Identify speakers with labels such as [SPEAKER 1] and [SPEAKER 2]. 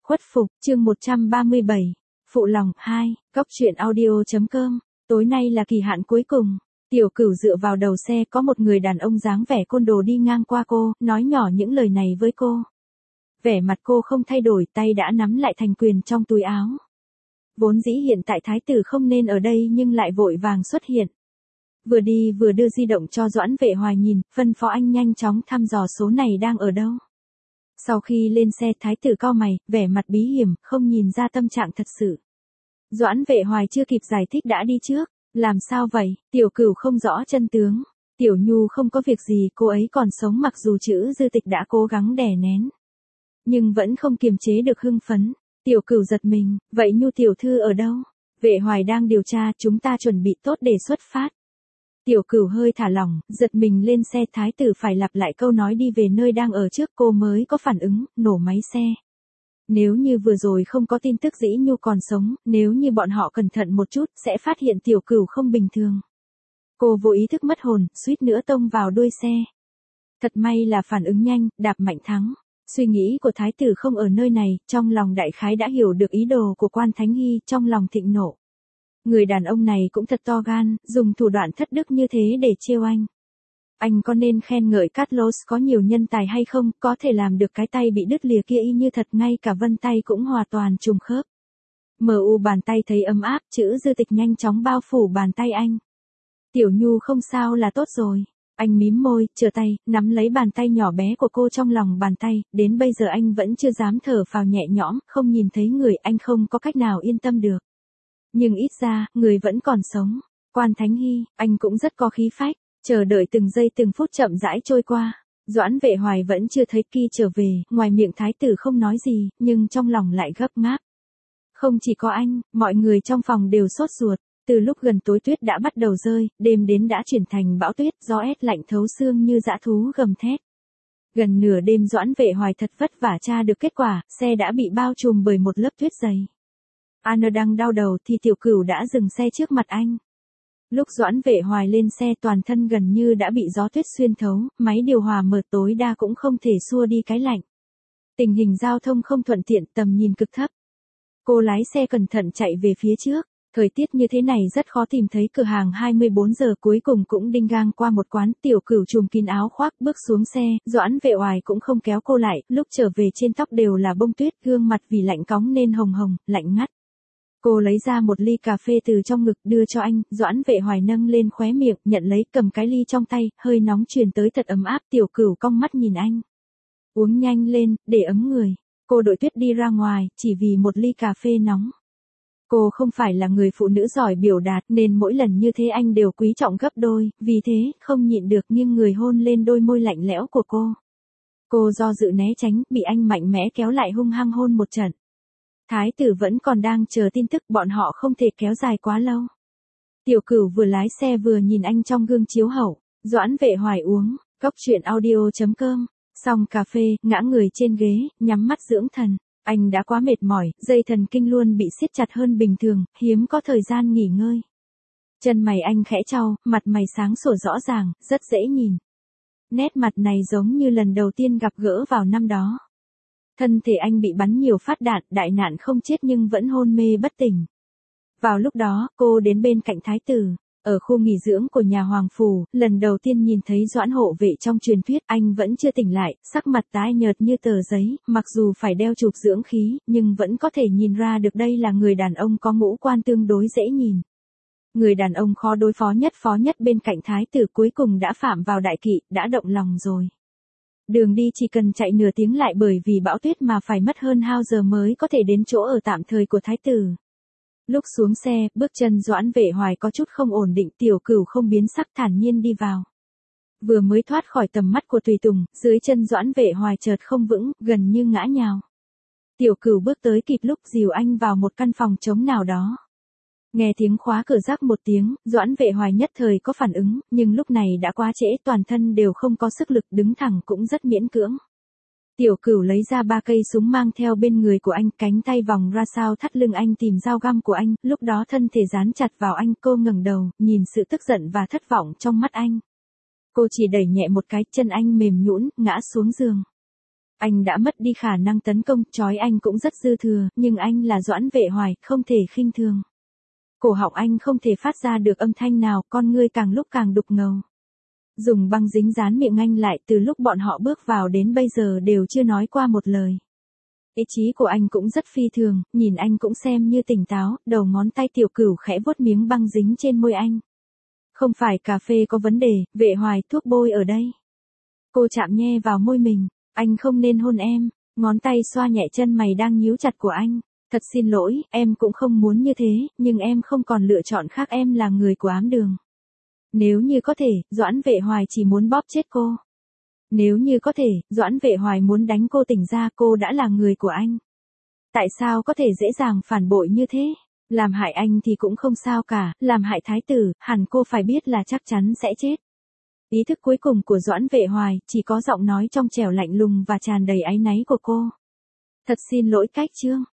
[SPEAKER 1] Khuất phục, chương 137. Phụ lòng 2, Cóc truyện audio.com. Tối nay là kỳ hạn cuối cùng. Tiểu Cửu dựa vào đầu xe, có một người đàn ông dáng vẻ côn đồ đi ngang qua cô, nói nhỏ những lời này với cô. Vẻ mặt cô không thay đổi, tay đã nắm lại thành quyền trong túi áo. Vốn dĩ hiện tại thái tử không nên ở đây nhưng lại vội vàng xuất hiện. Vừa đi vừa đưa di động cho Doãn Vệ Hoài nhìn, phân phó anh nhanh chóng thăm dò số này đang ở đâu. Sau khi lên xe, thái tử cau mày, vẻ mặt bí hiểm, không nhìn ra tâm trạng thật sự. Doãn Vệ Hoài chưa kịp giải thích đã đi trước. Làm sao vậy? Tiểu Cửu không rõ chân tướng. Tiểu Nhu không có việc gì, cô ấy còn sống, mặc dù chữ Dư Tịch đã cố gắng đè nén, nhưng vẫn không kiềm chế được hưng phấn. Tiểu Cửu giật mình, vậy Nhu tiểu thư ở đâu? Vệ Hoài đang điều tra, chúng ta chuẩn bị tốt để xuất phát. Tiểu Cửu hơi thả lỏng, giật mình lên xe, thái tử phải lặp lại câu nói đi về nơi đang ở trước, cô mới có phản ứng, nổ máy xe. Nếu như vừa rồi không có tin tức Dĩ Nhu còn sống, nếu như bọn họ cẩn thận một chút, sẽ phát hiện Tiểu Cửu không bình thường. Cô vô ý thức mất hồn, suýt nữa tông vào đuôi xe. Thật may là phản ứng nhanh, đạp mạnh thắng. Suy nghĩ của thái tử không ở nơi này, trong lòng đại khái đã hiểu được ý đồ của Quan Thánh Hy, trong lòng thịnh nộ. Người đàn ông này cũng thật to gan, dùng thủ đoạn thất đức như thế để trêu anh. Anh có nên khen ngợi Carlos có nhiều nhân tài hay không, có thể làm được cái tay bị đứt lìa kia y như thật, ngay cả vân tay cũng hoàn toàn trùng khớp. MU bàn tay thấy ấm áp, chữ Dư Tịch nhanh chóng bao phủ bàn tay anh. Tiểu Nhu không sao là tốt rồi. Anh mím môi, trở tay, nắm lấy bàn tay nhỏ bé của cô trong lòng bàn tay, đến bây giờ anh vẫn chưa dám thở phào nhẹ nhõm, không nhìn thấy người, anh không có cách nào yên tâm được. Nhưng ít ra, người vẫn còn sống. Quan Thánh Hy, anh cũng rất có khí phách, chờ đợi từng giây từng phút chậm rãi trôi qua. Doãn Vệ Hoài vẫn chưa thấy Ki trở về, ngoài miệng thái tử không nói gì, nhưng trong lòng lại gấp gáp. Không chỉ có anh, mọi người trong phòng đều sốt ruột. Từ lúc gần tối tuyết đã bắt đầu rơi, đêm đến đã chuyển thành bão tuyết, gió ép lạnh thấu xương như dã thú gầm thét. Gần nửa đêm Doãn Vệ Hoài thật vất vả tra được kết quả, xe đã bị bao trùm bởi một lớp tuyết dày. Anna đang đau đầu thì Tiểu Cửu đã dừng xe trước mặt anh. Lúc Doãn Vệ Hoài lên xe, toàn thân gần như đã bị gió tuyết xuyên thấu, máy điều hòa mở tối đa cũng không thể xua đi cái lạnh. Tình hình giao thông không thuận tiện, tầm nhìn cực thấp. Cô lái xe cẩn thận chạy về phía trước. Thời tiết như thế này rất khó tìm thấy cửa hàng 24 giờ, cuối cùng cũng đinh ngang qua một quán. Tiểu Cửu trùm kín áo khoác bước xuống xe, Doãn Vệ Hoài cũng không kéo cô lại, lúc trở về trên tóc đều là bông tuyết, gương mặt vì lạnh cóng nên hồng hồng, lạnh ngắt. Cô lấy ra một ly cà phê từ trong ngực đưa cho anh, Doãn Vệ Hoài nâng lên khóe miệng, nhận lấy, cầm cái ly trong tay, hơi nóng truyền tới thật ấm áp. Tiểu Cửu cong mắt nhìn anh. Uống nhanh lên, để ấm người. Cô đội tuyết đi ra ngoài, chỉ vì một ly cà phê nóng. Cô không phải là người phụ nữ giỏi biểu đạt nên mỗi lần như thế anh đều quý trọng gấp đôi, vì thế, không nhịn được nghiêng người hôn lên đôi môi lạnh lẽo của cô. Cô do dự né tránh, bị anh mạnh mẽ kéo lại hung hăng hôn một trận. Thái tử vẫn còn đang chờ tin tức, bọn họ không thể kéo dài quá lâu. Tiểu Cửu vừa lái xe vừa nhìn anh trong gương chiếu hậu. Doãn Vệ Hoài uống, Cóc truyện audio.com. Xong cà phê, ngã người trên ghế, nhắm mắt dưỡng thần. Anh đã quá mệt mỏi, dây thần kinh luôn bị siết chặt hơn bình thường, hiếm có thời gian nghỉ ngơi. Chân mày anh khẽ chau, mặt mày sáng sủa rõ ràng, rất dễ nhìn. Nét mặt này giống như lần đầu tiên gặp gỡ vào năm đó. Thân thể anh bị bắn nhiều phát đạn, đại nạn không chết nhưng vẫn hôn mê bất tỉnh. Vào lúc đó, cô đến bên cạnh thái tử. Ở khu nghỉ dưỡng của nhà Hoàng Phủ, lần đầu tiên nhìn thấy Doãn hộ vệ trong truyền thuyết, anh vẫn chưa tỉnh lại, sắc mặt tái nhợt như tờ giấy, mặc dù phải đeo chụp dưỡng khí, nhưng vẫn có thể nhìn ra được đây là người đàn ông có ngũ quan tương đối dễ nhìn. Người đàn ông khó đối phó nhất bên cạnh thái tử cuối cùng đã phạm vào đại kỵ, đã động lòng rồi. Đường đi chỉ cần chạy nửa tiếng lại bởi vì bão tuyết mà phải mất hơn 2 giờ mới có thể đến chỗ ở tạm thời của thái tử. Lúc xuống xe, bước chân Doãn Vệ Hoài có chút không ổn định, Tiểu Cửu không biến sắc, thản nhiên đi vào. Vừa mới thoát khỏi tầm mắt của tùy tùng, dưới chân Doãn Vệ Hoài chợt không vững, gần như ngã nhào. Tiểu Cửu bước tới kịp lúc dìu anh vào một căn phòng trống nào đó. Nghe tiếng khóa cửa rắc một tiếng, Doãn Vệ Hoài nhất thời có phản ứng, nhưng lúc này đã quá trễ, toàn thân đều không có sức lực, đứng thẳng cũng rất miễn cưỡng. Tiểu Cửu lấy ra 3 cây súng mang theo bên người của anh, cánh tay vòng ra sau thắt lưng anh tìm dao găm của anh, lúc đó thân thể dán chặt vào anh, cô ngẩng đầu, nhìn sự tức giận và thất vọng trong mắt anh. Cô chỉ đẩy nhẹ một cái, chân anh mềm nhũn, ngã xuống giường. Anh đã mất đi khả năng tấn công, trói anh cũng rất dư thừa, nhưng anh là Doãn Vệ Hoài, không thể khinh thường. Cổ họng anh không thể phát ra được âm thanh nào, con ngươi càng lúc càng đục ngầu. Dùng băng dính dán miệng anh lại, từ lúc bọn họ bước vào đến bây giờ đều chưa nói qua một lời. Ý chí của anh cũng rất phi thường, nhìn anh cũng xem như tỉnh táo, đầu ngón tay Tiểu Cửu khẽ vuốt miếng băng dính trên môi anh. Không phải cà phê có vấn đề, Vệ Hoài, thuốc bôi ở đây. Cô chạm nhẹ vào môi mình, anh không nên hôn em, ngón tay xoa nhẹ chân mày đang nhíu chặt của anh. Thật xin lỗi, em cũng không muốn như thế, nhưng em không còn lựa chọn khác, em là người của ám đường. Nếu như có thể, Doãn Vệ Hoài chỉ muốn bóp chết cô. Nếu như có thể, Doãn Vệ Hoài muốn đánh cô tỉnh ra, cô đã là người của anh. Tại sao có thể dễ dàng phản bội như thế? Làm hại anh thì cũng không sao cả, làm hại thái tử, hẳn cô phải biết là chắc chắn sẽ chết. Ý thức cuối cùng của Doãn Vệ Hoài, chỉ có giọng nói trong trẻo lạnh lùng và tràn đầy áy náy của cô. Thật xin lỗi Cách Trương.